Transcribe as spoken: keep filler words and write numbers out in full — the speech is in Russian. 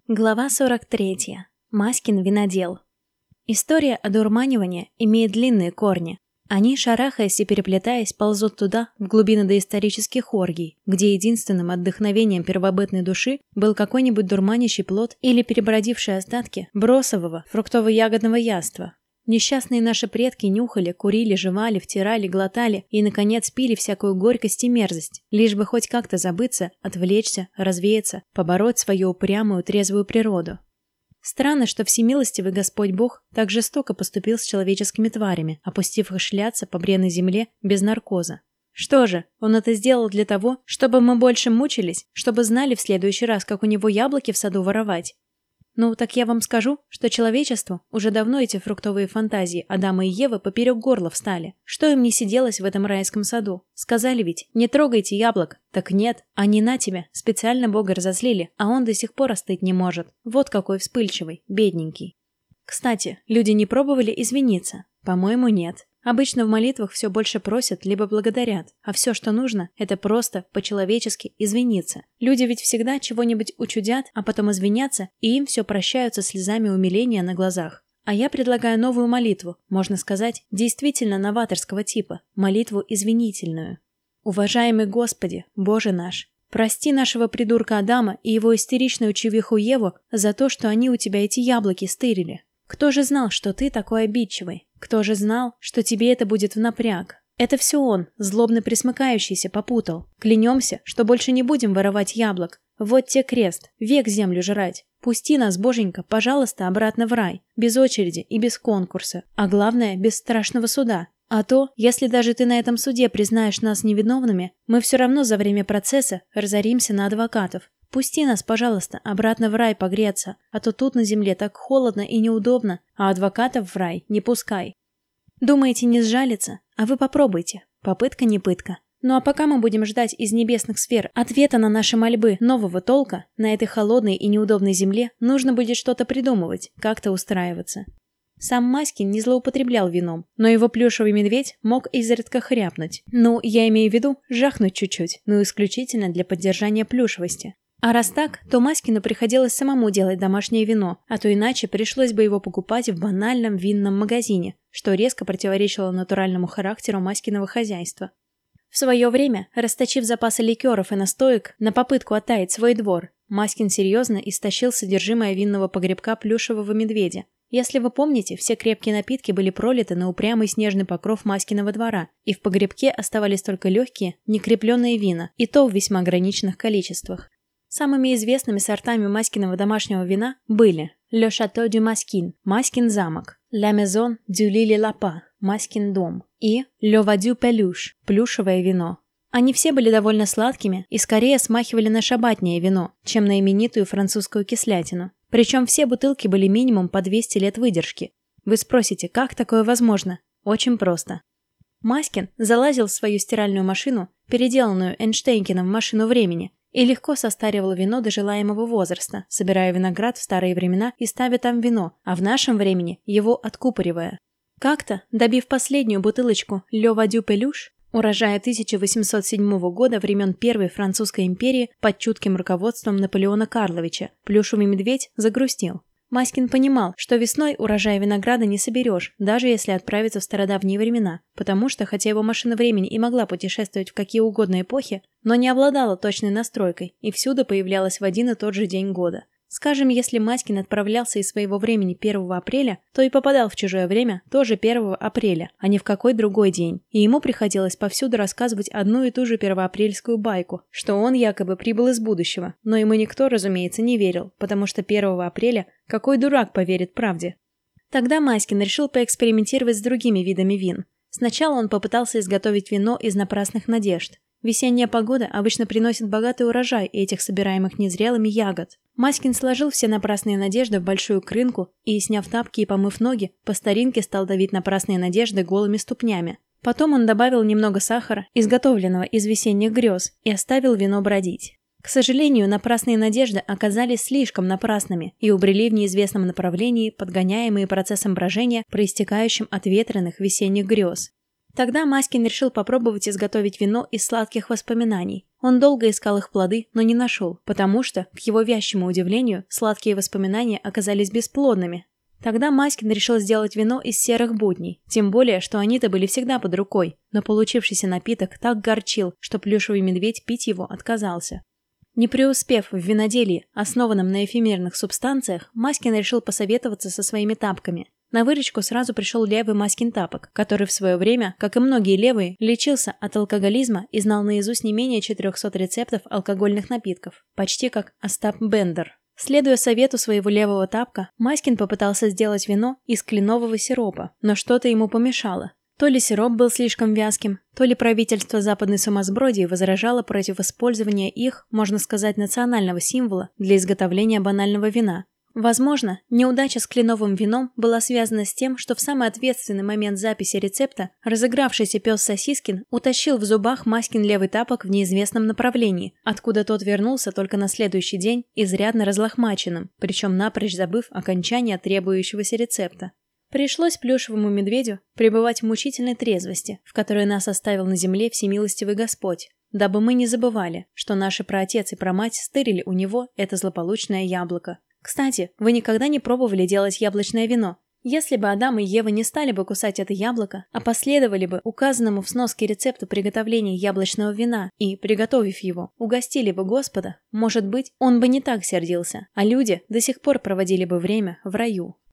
Глава сорок третья. Маськин винодел. История одурманивания имеет длинные корни. Они, шарахаясь и переплетаясь, ползут туда, в глубины доисторических оргий, где единственным отдохновением первобытной души был какой-нибудь дурманящий плод или перебродившие остатки бросового фруктово-ягодного яства. Несчастные наши предки нюхали, курили, жевали, втирали, глотали и, наконец, пили всякую горькость и мерзость, лишь бы хоть как-то забыться, отвлечься, развеяться, побороть свою упрямую, трезвую природу. Странно, что всемилостивый Господь Бог так жестоко поступил с человеческими тварями, опустив их шляться по бренной земле без наркоза. Что же, он это сделал для того, чтобы мы больше мучились, чтобы знали в следующий раз, как у него яблоки в саду воровать? Ну, так я вам скажу, что человечеству уже давно эти фруктовые фантазии Адама и Евы поперек горла встали. Что им не сиделось в этом райском саду? Сказали ведь, не трогайте яблок. Так нет, они на тебя, специально Бога разозлили, а он до сих пор остыть не может. Вот какой вспыльчивый, бедненький. Кстати, люди не пробовали извиниться? По-моему, нет. Обычно в молитвах все больше просят, либо благодарят, а все, что нужно, это просто, по-человечески, извиниться. Люди ведь всегда чего-нибудь учудят, а потом извинятся, и им все прощаются слезами умиления на глазах. А я предлагаю новую молитву, можно сказать, действительно новаторского типа, молитву извинительную. Уважаемый Господи, Боже наш, прости нашего придурка Адама и его истеричную чувиху Еву за то, что они у тебя эти яблоки стырили. Кто же знал, что ты такой обидчивый? Кто же знал, что тебе это будет в напряг? Это все он, злобно присмыкающийся, попутал. Клянемся, что больше не будем воровать яблок. Вот те крест, век землю жрать. Пусти нас, Боженька, пожалуйста, обратно в рай. Без очереди и без конкурса. А главное, без страшного суда. А то, если даже ты на этом суде признаешь нас невиновными, мы все равно за время процесса разоримся на адвокатов. Пусти нас, пожалуйста, обратно в рай погреться, а то тут на земле так холодно и неудобно, а адвокатов в рай не пускай. Думаете, не сжалится? А вы попробуйте. Попытка не пытка. Ну а пока мы будем ждать из небесных сфер ответа на наши мольбы нового толка, на этой холодной и неудобной земле нужно будет что-то придумывать, как-то устраиваться. Сам Маськин не злоупотреблял вином, но его плюшевый медведь мог изредка хряпнуть. Ну, я имею в виду, жахнуть чуть-чуть, но исключительно для поддержания плюшевости. А раз так, то Маськину приходилось самому делать домашнее вино, а то иначе пришлось бы его покупать в банальном винном магазине, что резко противоречило натуральному характеру Маськиного хозяйства. В свое время, расточив запасы ликеров и настоек на попытку оттаять свой двор, Маськин серьезно истощил содержимое винного погребка плюшевого медведя. Если вы помните, все крепкие напитки были пролиты на упрямый снежный покров Маськиного двора, и в погребке оставались только легкие, некрепленные вина, и то в весьма ограниченных количествах. Самыми известными сортами Маськиного домашнего вина были Le Château du Maskin, Маськин замок, La Maison du Lily Lapin, Маськин дом и Le Vin du Peluche, плюшевое вино. Они все были довольно сладкими и скорее смахивали на шабатнее вино, чем на именитую французскую кислятину. Причем все бутылки были минимум по двести лет выдержки. Вы спросите, как такое возможно? Очень просто. Маськин залазил в свою стиральную машину, переделанную Эйнштейнкиным машину времени, и легко состаривал вино до желаемого возраста, собирая виноград в старые времена и ставя там вино, а в нашем времени его откупоривая. Как-то, добив последнюю бутылочку Le Vin du Peluche, урожая тысяча восемьсот седьмого года времен Первой Французской империи под чутким руководством Наполеона Карловича, плюшевый медведь загрустил. Маськин понимал, что весной урожай винограда не соберешь, даже если отправиться в стародавние времена, потому что, хотя его машина времени и могла путешествовать в какие угодно эпохи, но не обладала точной настройкой и всюду появлялась в один и тот же день года. Скажем, если Маськин отправлялся из своего времени первого апреля, то и попадал в чужое время тоже первого апреля, а не в какой другой день. И ему приходилось повсюду рассказывать одну и ту же первоапрельскую байку, что он якобы прибыл из будущего. Но ему никто, разумеется, не верил, потому что первого апреля какой дурак поверит правде? Тогда Маськин решил поэкспериментировать с другими видами вин. Сначала он попытался изготовить вино из напрасных надежд. Весенняя погода обычно приносит богатый урожай этих собираемых незрелыми ягод. Маськин сложил все напрасные надежды в большую крынку и, сняв тапки и помыв ноги, по старинке стал давить напрасные надежды голыми ступнями. Потом он добавил немного сахара, изготовленного из весенних грез, и оставил вино бродить. К сожалению, напрасные надежды оказались слишком напрасными и убрели в неизвестном направлении, подгоняемые процессом брожения, проистекающим от ветреных весенних грез. Тогда Маськин решил попробовать изготовить вино из сладких воспоминаний. Он долго искал их плоды, но не нашел, потому что, к его вящему удивлению, сладкие воспоминания оказались бесплодными. Тогда Маськин решил сделать вино из серых будней, тем более, что они-то были всегда под рукой, но получившийся напиток так горчил, что плюшевый медведь пить его отказался. Не преуспев в виноделии, основанном на эфемерных субстанциях, Маськин решил посоветоваться со своими тапками. На выручку сразу пришел левый Маськин тапок, который в свое время, как и многие левые, лечился от алкоголизма и знал наизусть не менее четырехсот рецептов алкогольных напитков, почти как Остап Бендер. Следуя совету своего левого тапка, Маськин попытался сделать вино из кленового сиропа, но что-то ему помешало. То ли сироп был слишком вязким, то ли правительство западной сумасбродии возражало против использования их, можно сказать, национального символа для изготовления банального вина. Возможно, неудача с кленовым вином была связана с тем, что в самый ответственный момент записи рецепта разыгравшийся пес Сосискин утащил в зубах Маськин левый тапок в неизвестном направлении, откуда тот вернулся только на следующий день изрядно разлохмаченным, причем напрочь забыв окончание требующегося рецепта. Пришлось плюшевому медведю пребывать в мучительной трезвости, в которой нас оставил на земле всемилостивый Господь, дабы мы не забывали, что наши праотец и прамать стырили у него это злополучное яблоко. Кстати, вы никогда не пробовали делать яблочное вино? Если бы Адам и Ева не стали бы кусать это яблоко, а последовали бы указанному в сноске рецепту приготовления яблочного вина и, приготовив его, угостили бы Господа, может быть, он бы не так сердился, а люди до сих пор проводили бы время в раю.